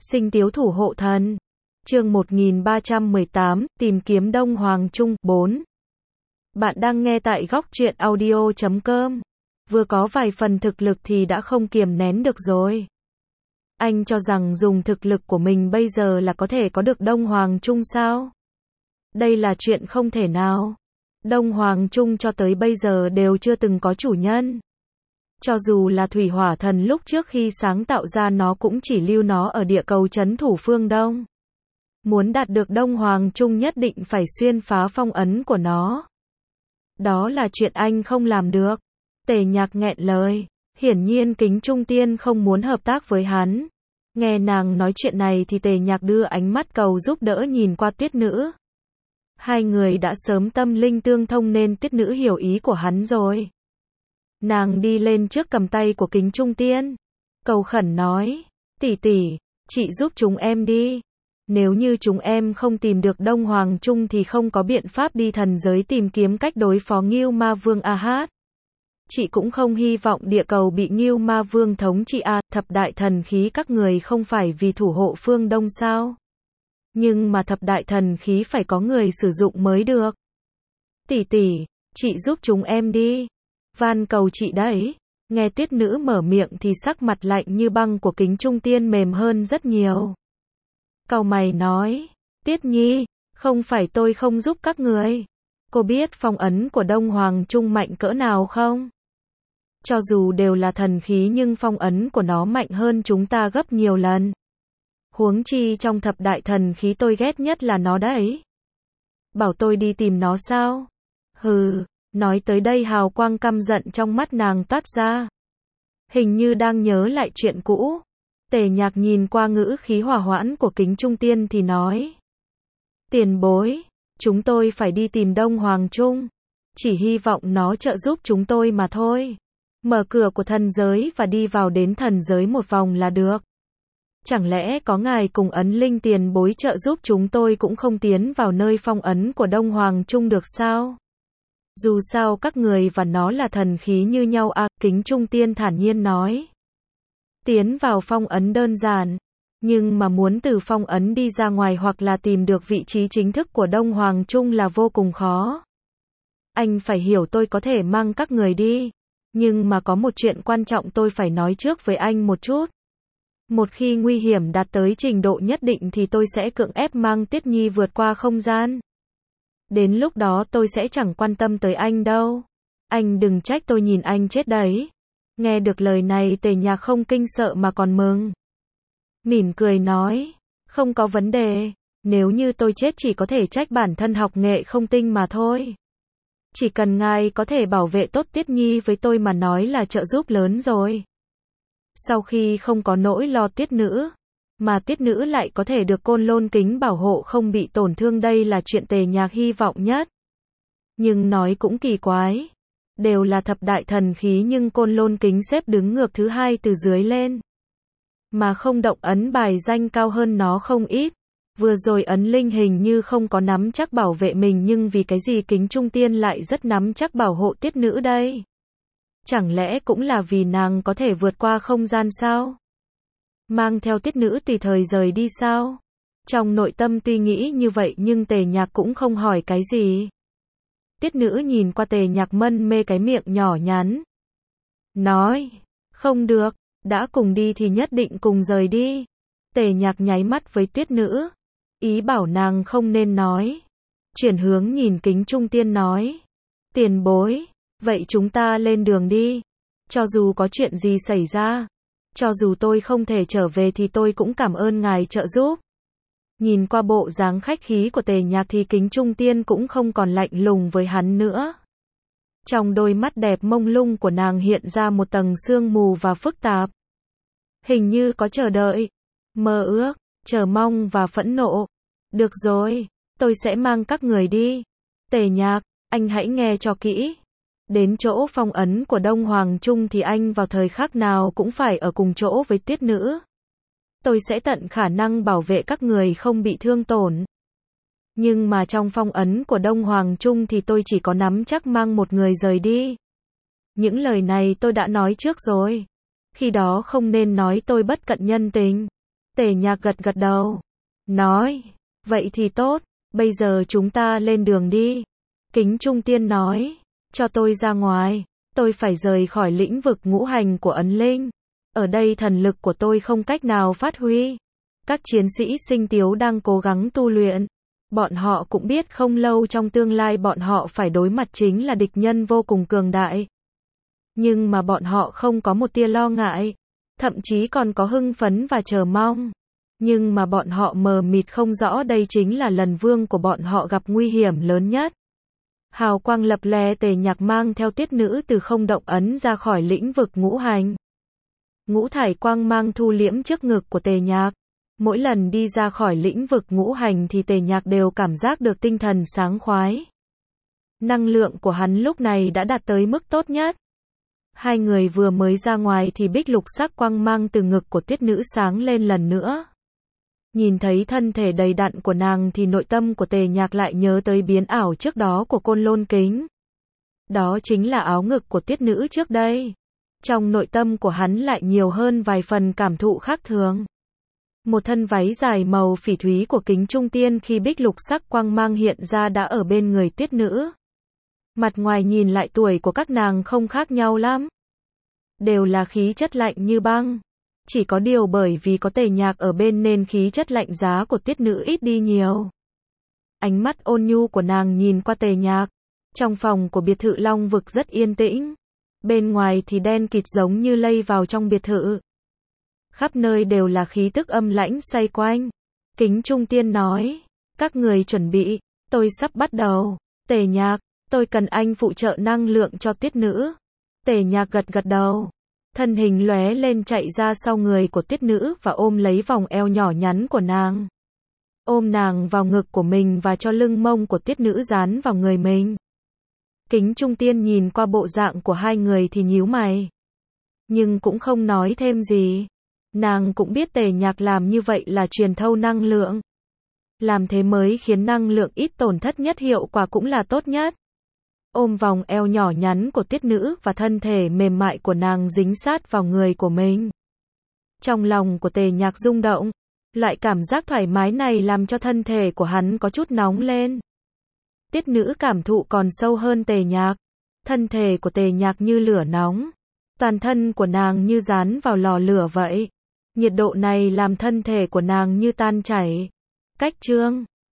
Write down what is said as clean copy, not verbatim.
Sinh Tiếu Thủ Hộ Thần. Chương 1318, tìm kiếm Đông Hoàng Trung, 4. Bạn đang nghe tại góc truyện audio.com. Vừa có vài phần thực lực thì đã không kiềm nén được rồi. Anh cho rằng dùng thực lực của mình bây giờ là có thể có được Đông Hoàng Trung sao? Đây là chuyện không thể nào. Đông Hoàng Trung cho tới bây giờ đều chưa từng có chủ nhân. Cho dù là Thủy Hỏa Thần lúc trước khi sáng tạo ra nó cũng chỉ lưu nó ở địa cầu trấn thủ phương Đông. Muốn đạt được Đông Hoàng Trung nhất định phải xuyên phá phong ấn của nó. Đó là chuyện anh không làm được. Tề Nhạc nghẹn lời. Hiển nhiên Kính Trung Tiên không muốn hợp tác với hắn. Nghe nàng nói chuyện này thì Tề Nhạc đưa ánh mắt cầu giúp đỡ nhìn qua Tuyết Nữ. Hai người đã sớm tâm linh tương thông nên Tuyết Nữ hiểu ý của hắn rồi. Nàng đi lên trước cầm tay của Kính Trung Tiên. Cầu khẩn nói. Tỷ tỷ, chị giúp chúng em đi. Nếu như chúng em không tìm được Đông Hoàng Trung thì không có biện pháp đi thần giới tìm kiếm cách đối phó Ngưu Ma Vương A-hát. Chị cũng không hy vọng địa cầu bị Ngưu Ma Vương thống trị a, thập đại thần khí các người không phải vì thủ hộ phương Đông sao? Nhưng mà thập đại thần khí phải có người sử dụng mới được. Tỷ tỷ, chị giúp chúng em đi. Van cầu chị đấy. Nghe Tuyết Nữ mở miệng thì sắc mặt lạnh như băng của Kính Trung Tiên mềm hơn rất nhiều. Cau mày nói, Tiết Nhi, không phải tôi không giúp các người. Cô biết phong ấn của Đông Hoàng Trung mạnh cỡ nào không? Cho dù đều là thần khí nhưng phong ấn của nó mạnh hơn chúng ta gấp nhiều lần. Huống chi trong thập đại thần khí tôi ghét nhất là nó đấy. Bảo tôi đi tìm nó sao? Hừ, nói tới đây hào quang căm giận trong mắt nàng toát ra. Hình như đang nhớ lại chuyện cũ. Tề Nhạc nhìn qua ngữ khí hòa hoãn của Kính Trung Tiên thì nói. Tiền bối, chúng tôi phải đi tìm Đông Hoàng Trung. Chỉ hy vọng nó trợ giúp chúng tôi mà thôi. Mở cửa của thần giới và đi vào đến thần giới một vòng là được. Chẳng lẽ có ngài cùng ấn linh tiền bối trợ giúp chúng tôi cũng không tiến vào nơi phong ấn của Đông Hoàng Trung được sao? Dù sao các người và nó là thần khí như nhau à, Kính Trung Tiên thản nhiên nói. Tiến vào phong ấn đơn giản, nhưng mà muốn từ phong ấn đi ra ngoài hoặc là tìm được vị trí chính thức của Đông Hoàng Trung là vô cùng khó. Anh phải hiểu tôi có thể mang các người đi, nhưng mà có một chuyện quan trọng tôi phải nói trước với anh một chút. Một khi nguy hiểm đạt tới trình độ nhất định thì tôi sẽ cưỡng ép mang Tiết Nhi vượt qua không gian. Đến lúc đó tôi sẽ chẳng quan tâm tới anh đâu. Anh đừng trách tôi nhìn anh chết đấy. Nghe được lời này Tề Nhạc không kinh sợ mà còn mừng. Mỉm cười nói, không có vấn đề, nếu như tôi chết chỉ có thể trách bản thân học nghệ không tinh mà thôi. Chỉ cần ngài có thể bảo vệ tốt Tiết Nhi với tôi mà nói là trợ giúp lớn rồi. Sau khi không có nỗi lo Tuyết Nữ, mà Tuyết Nữ lại có thể được Côn Lôn Kính bảo hộ không bị tổn thương đây là chuyện Tề Nhạc hy vọng nhất. Nhưng nói cũng kỳ quái. Đều là thập đại thần khí nhưng Côn Lôn Kính xếp đứng ngược thứ hai từ dưới lên. Mà không động ấn bài danh cao hơn nó không ít. Vừa rồi ấn linh hình như không có nắm chắc bảo vệ mình nhưng vì cái gì Kính Trung Tiên lại rất nắm chắc bảo hộ Tuyết Nữ đây? Chẳng lẽ cũng là vì nàng có thể vượt qua không gian sao? Mang theo Tuyết Nữ tùy thời rời đi sao? Trong nội tâm tuy nghĩ như vậy nhưng Tề Nhạc cũng không hỏi cái gì. Tuyết Nữ nhìn qua Tề Nhạc mân mê cái miệng nhỏ nhắn. Nói, không được, đã cùng đi thì nhất định cùng rời đi. Tề Nhạc nháy mắt với Tuyết Nữ, ý bảo nàng không nên nói. Chuyển hướng nhìn Kính Trung Tiên nói. Tiền bối, vậy chúng ta lên đường đi. Cho dù có chuyện gì xảy ra, cho dù tôi không thể trở về thì tôi cũng cảm ơn ngài trợ giúp. Nhìn qua bộ dáng khách khí của Tề Nhạc thì Kính Trung Tiên cũng không còn lạnh lùng với hắn nữa. Trong đôi mắt đẹp mông lung của nàng hiện ra một tầng sương mù và phức tạp. Hình như có chờ đợi, mơ ước, chờ mong và phẫn nộ. Được rồi, tôi sẽ mang các người đi. Tề Nhạc, anh hãy nghe cho kỹ. Đến chỗ phong ấn của Đông Hoàng Trung thì anh vào thời khắc nào cũng phải ở cùng chỗ với Tuyết Nữ. Tôi sẽ tận khả năng bảo vệ các người không bị thương tổn. Nhưng mà trong phong ấn của Đông Hoàng Trung thì tôi chỉ có nắm chắc mang một người rời đi. Những lời này tôi đã nói trước rồi. Khi đó không nên nói tôi bất cận nhân tình. Tề Nhạc gật gật đầu. Nói. Vậy thì tốt. Bây giờ chúng ta lên đường đi. Kính Trung Tiên nói. Cho tôi ra ngoài. Tôi phải rời khỏi lĩnh vực ngũ hành của ấn linh. Ở đây thần lực của tôi không cách nào phát huy. Các chiến sĩ Sinh Tiếu đang cố gắng tu luyện. Bọn họ cũng biết không lâu trong tương lai bọn họ phải đối mặt chính là địch nhân vô cùng cường đại. Nhưng mà bọn họ không có một tia lo ngại. Thậm chí còn có hưng phấn và chờ mong. Nhưng mà bọn họ mờ mịt không rõ đây chính là lần vương của bọn họ gặp nguy hiểm lớn nhất. Hào quang lập lè, Tề Nhạc mang theo Tuyết Nữ từ không động ấn ra khỏi lĩnh vực ngũ hành. Ngũ thải quang mang thu liễm trước ngực của Tề Nhạc. Mỗi lần đi ra khỏi lĩnh vực ngũ hành thì Tề Nhạc đều cảm giác được tinh thần sáng khoái. Năng lượng của hắn lúc này đã đạt tới mức tốt nhất. Hai người vừa mới ra ngoài thì bích lục sắc quang mang từ ngực của Tuyết Nữ sáng lên lần nữa. Nhìn thấy thân thể đầy đặn của nàng thì nội tâm của Tề Nhạc lại nhớ tới biến ảo trước đó của Côn Lôn Kính. Đó chính là áo ngực của Tuyết Nữ trước đây. Trong nội tâm của hắn lại nhiều hơn vài phần cảm thụ khác thường. Một thân váy dài màu phỉ thúy của Kính Trung Tiên khi bích lục sắc quang mang hiện ra đã ở bên người Tuyết Nữ. Mặt ngoài nhìn lại tuổi của các nàng không khác nhau lắm. Đều là khí chất lạnh như băng. Chỉ có điều bởi vì có Tề Nhạc ở bên nên khí chất lạnh giá của Tuyết Nữ ít đi nhiều. Ánh mắt ôn nhu của nàng nhìn qua Tề Nhạc. Trong phòng của biệt thự Long Vực rất yên tĩnh. Bên ngoài thì đen kịt giống như lây vào trong biệt thự. Khắp nơi đều là khí tức âm lãnh xoay quanh. Kính Trung Tiên nói. Các người chuẩn bị. Tôi sắp bắt đầu. Tề Nhạc. Tôi cần anh phụ trợ năng lượng cho Tuyết Nữ. Tề Nhạc gật gật đầu. Thân hình lóe lên chạy ra sau người của Tuyết Nữ và ôm lấy vòng eo nhỏ nhắn của nàng. Ôm nàng vào ngực của mình và cho lưng mông của Tuyết Nữ dán vào người mình. Kính Trung Tiên nhìn qua bộ dạng của hai người thì nhíu mày. Nhưng cũng không nói thêm gì. Nàng cũng biết Tề Nhạc làm như vậy là truyền thâu năng lượng. Làm thế mới khiến năng lượng ít tổn thất nhất, hiệu quả cũng là tốt nhất. Ôm vòng eo nhỏ nhắn của Tuyết Nữ và thân thể mềm mại của nàng dính sát vào người của mình. Trong lòng của Tề Nhạc rung động. Loại cảm giác thoải mái này làm cho thân thể của hắn có chút nóng lên. Tuyết Nữ cảm thụ còn sâu hơn Tề Nhạc. Thân thể của Tề Nhạc như lửa nóng. Toàn thân của nàng như dán vào lò lửa vậy. Nhiệt độ này làm thân thể của nàng như tan chảy. Cách chương